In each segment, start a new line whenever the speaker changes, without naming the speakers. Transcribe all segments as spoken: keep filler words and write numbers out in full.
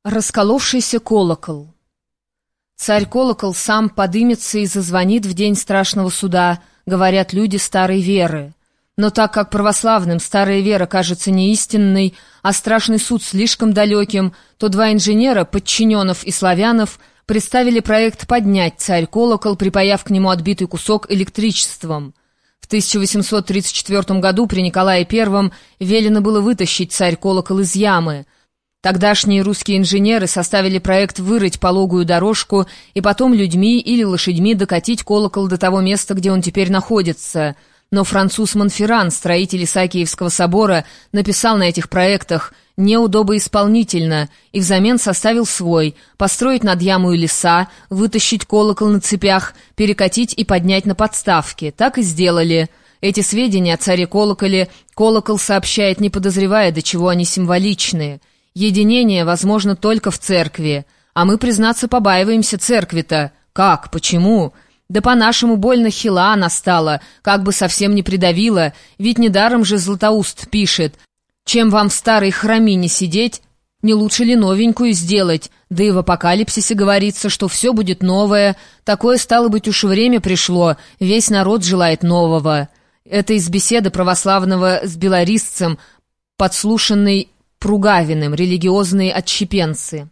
Расколовшийся колокол. Царь-колокол сам подымется и зазвонит в день страшного суда, говорят люди старой веры. Но так как православным старая вера кажется неистинной, а страшный суд слишком далеким, то два инженера, подчиненов и славянов, представили проект поднять царь-колокол, припаяв к нему отбитый кусок электричеством. В тысяча восемьсот тридцать четвёртом году при Николае Первом велено было вытащить царь-колокол из ямы. Тогдашние русские инженеры составили проект вырыть пологую дорожку и потом людьми или лошадьми докатить колокол до того места, где он теперь находится. Но француз Монферран, строитель Исаакиевского собора, написал на этих проектах неудобоисполнительно и взамен составил свой: построить над ямою леса, вытащить колокол на цепях, перекатить и поднять на подставке. Так и сделали. Эти сведения о царе-колоколе колокол сообщает, не подозревая, до чего они символичные. Единение возможно только в церкви, а мы, признаться, побаиваемся церкви-то. Как? Почему? Да по-нашему больно хила она стала, как бы совсем не придавила, ведь недаром же Златоуст пишет: «Чем вам в старой храмине сидеть, не лучше ли новенькую сделать?» Да и в Апокалипсисе говорится, что все будет новое, такое, стало быть, уж время пришло, весь народ желает нового. Это из беседы православного с белорисцем, подслушанной Пругавиным, религиозные отщепенцы.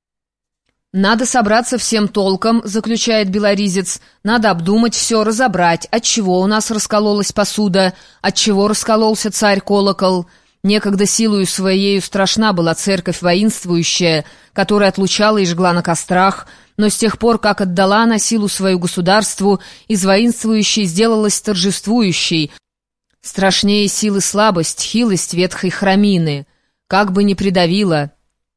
«Надо собраться всем толком», — заключает белоризец, «надо обдумать все, разобрать, отчего у нас раскололась посуда, отчего раскололся царь-колокол. Некогда силою своею страшна была церковь воинствующая, которая отлучала и жгла на кострах, но с тех пор, как отдала она силу свою государству, из воинствующей сделалась торжествующей. Страшнее силы слабость, хилость ветхой храмины. Как бы ни придавило.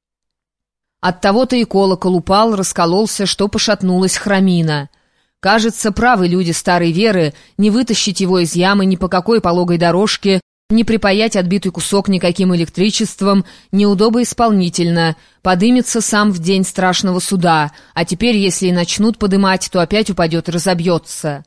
Оттого-то и колокол упал, раскололся, что пошатнулась храмина. Кажется, правы люди старой веры, не вытащить его из ямы ни по какой пологой дорожке, не припаять отбитый кусок никаким электричеством, неудобоисполнительно, подымется сам в день страшного суда, а теперь, если и начнут подымать, то опять упадет и разобьется.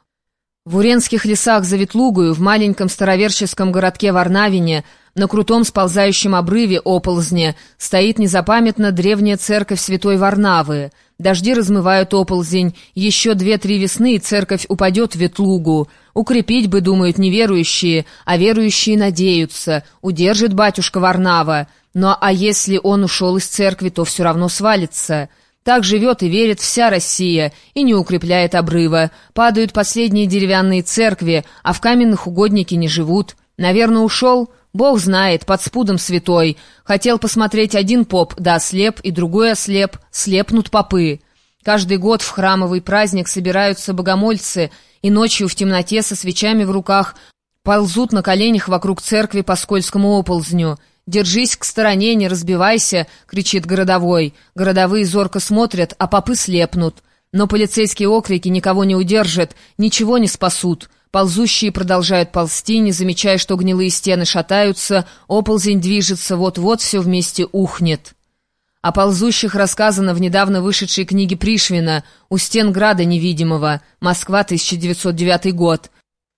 В Уренских лесах за Ветлугою, в маленьком староверческом городке Варнавине, на крутом сползающем обрыве оползне, стоит незапамятно древняя церковь святой Варнавы. Дожди размывают оползень, еще две-три весны, и церковь упадет в Ветлугу. Укрепить бы, думают неверующие, а верующие надеются, удержит батюшка Варнава. Но а если он ушел из церкви, то все равно свалится. Так живет и верит вся Россия, и не укрепляет обрыва. Падают последние деревянные церкви, а в каменных угодники не живут. Наверное, ушел? Бог знает, под спудом святой. Хотел посмотреть один поп, да ослеп, и другой ослеп, слепнут попы. Каждый год в храмовый праздник собираются богомольцы, и ночью в темноте со свечами в руках ползут на коленях вокруг церкви по скользкому оползню. «Держись к стороне, не разбивайся!» — кричит городовой. Городовые зорко смотрят, а попы слепнут. Но полицейские окрики никого не удержат, ничего не спасут. Ползущие продолжают ползти, не замечая, что гнилые стены шатаются, оползень движется, вот-вот все вместе ухнет. О ползущих рассказано в недавно вышедшей книге Пришвина «У стен града невидимого», Москва, тысяча девятьсот девятый год.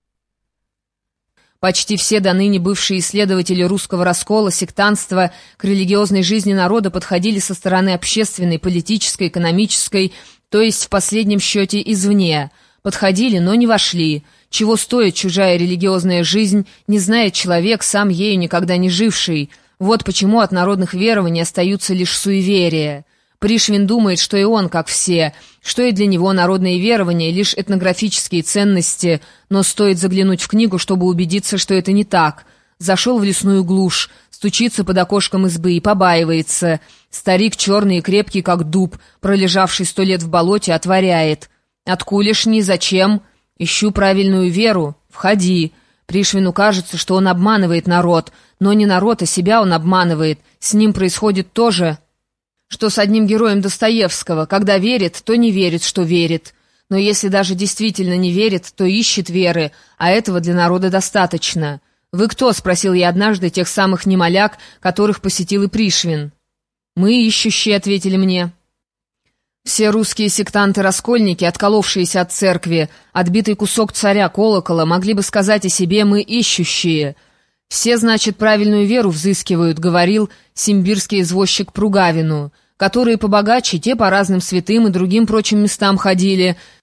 Почти все до ныне бывшие исследователи русского раскола, сектантства к религиозной жизни народа подходили со стороны общественной, политической, экономической, то есть в последнем счете извне. Подходили, но не вошли. Чего стоит чужая религиозная жизнь, не знает человек, сам ею никогда не живший. Вот почему от народных верований остаются лишь суеверия. Пришвин думает, что и он, как все, что и для него народные верования — лишь этнографические ценности, но стоит заглянуть в книгу, чтобы убедиться, что это не так. Зашел в лесную глушь, стучится под окошком избы и побаивается. Старик, черный и крепкий, как дуб, пролежавший сто лет в болоте, отворяет. «Откулешни? Зачем?» «Ищу правильную веру. Входи». Пришвину кажется, что он обманывает народ, но не народ, а себя он обманывает. С ним происходит то же, что с одним героем Достоевского. Когда верит, то не верит, что верит. Но если даже действительно не верит, то ищет веры, а этого для народа достаточно. «Вы кто?» — спросил я однажды тех самых немоляк, которых посетил и Пришвин. «Мы ищущие», — ответили мне. Все русские сектанты-раскольники, отколовшиеся от церкви, отбитый кусок царя-колокола, могли бы сказать о себе «мы ищущие». Все, значит, правильную веру взыскивают, говорил симбирский извозчик Пругавину. Которые побогаче, те по разным святым и другим прочим местам ходили.